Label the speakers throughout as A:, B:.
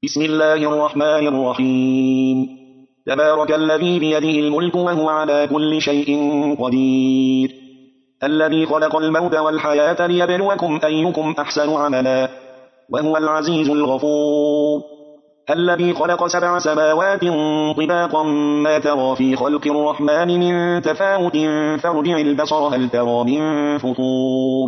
A: بسم الله الرحمن الرحيم. تبارك الذي بيده الملك وهو على كل شيء قدير، الذي خلق الموت والحياة ليبلوكم أيكم أحسن عملا، وهو العزيز الغفور. الذي خلق 7 سماوات طباقا ما ترى في خلق الرحمن من تفاوت فارجع البصر هل ترى من فطور،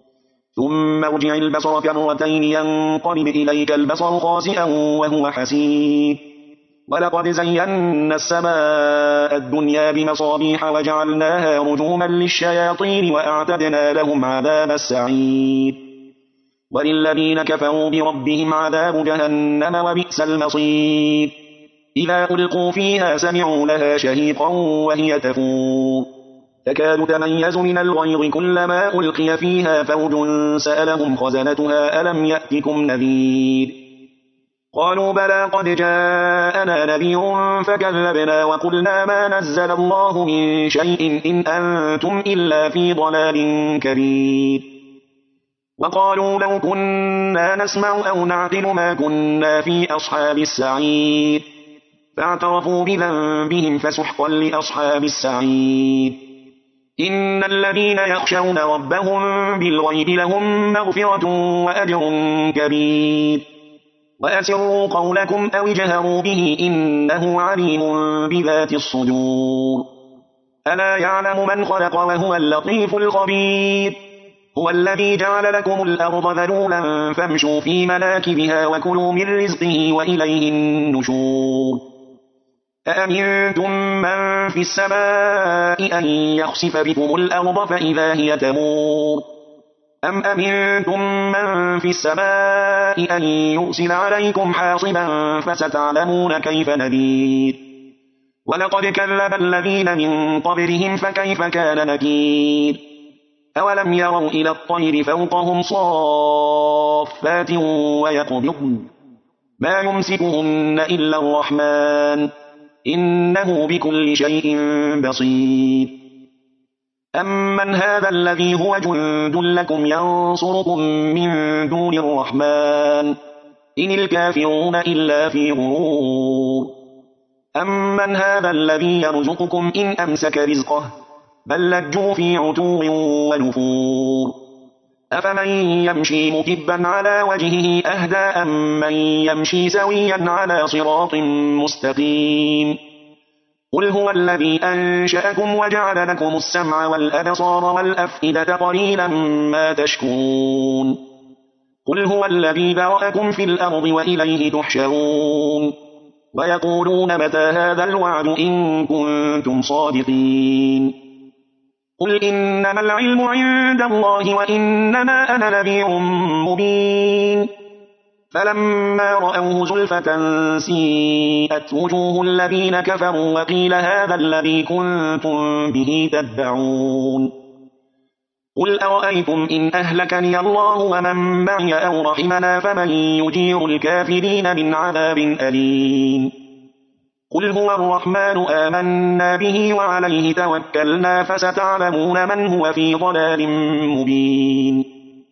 A: ثم ارجع البصر كرتين ينقلب إليك البصر خاسئا وهو حسير. ولقد زينا السماء الدنيا بمصابيح وجعلناها رجوما للشياطين وأعتدنا لهم عذاب السعير. وللذين كفروا بربهم عذاب جهنم وبئس المصير. إذا ألقوا فيها سمعوا لها شهيقا وهي تفور، تكاد تميز من الغيظ كلما ألقي فيها فوج سألهم خزنتها ألم يأتكم نذير، قالوا بلى قد جاءنا نذير فكذبنا وقلنا ما نزل الله من شيء إن أنتم إلا في ضلال كبير. وقالوا لو كنا نسمع أو نعقل ما كنا في أصحاب السعير، فاعترفوا بذنبهم فسحقا لأصحاب السعير. إن الذين يخشون ربهم بالغيب لهم مغفرة وأجر كبير. وأسروا قولكم أو اجهروا به إنه عليم بذات الصدور. ألا يعلم من خلق وهو اللطيف الخبير. هو الذي جعل لكم الأرض ذلولا فامشوا في مناكبها وكلوا من رزقه وإليه النشور. أأمنتم من في السماء أن يخسف بكم الأرض فإذا هي تمور، أم أمنتم من في السماء أن يرسل عليكم حاصبا فستعلمون كيف نذير. ولقد كذب الذين من قبلهم فكيف كان نكير. أولم يروا إلى الطير فوقهم صافات ويقبضن ما يمسكهن إلا الرحمن إنه بكل شيء بصير. أمن هذا الذي هو جند لكم ينصركم من دون الرحمن إن الكافرون إلا في غرور. أمن هذا الذي يرزقكم إن أمسك رزقه بل لجوا في عتو ونفور. أفمن يمشي مكبا على وجهه أهدى أم من يمشي سويا على صراط مستقيم. قل هو الذي أنشأكم وجعل لكم السمع والأبصار والأفئدة قليلا ما تشكرون. قل هو الذي ذرأكم في الأرض وإليه تحشرون. ويقولون متى هذا الوعد إن كنتم صادقين. قل إنما العلم عند الله وإنما أنا نذير مبين. فلما رأوه زلفة سيئت وجوه الذين كفروا وقيل هذا الذي كنتم به تدعون. قل أرأيتم إن أهلكني الله ومن معي أو رحمنا فمن يجير الكافرين من عذاب أليم. قل هو الرحمن آمنا به وعليه توكلنا فستعلمون من هو في ضلال مبين.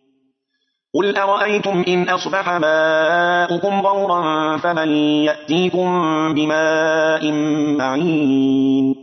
A: قل أرأيتم إن أصبح ماؤكم غورا فمن يأتيكم بماء معين.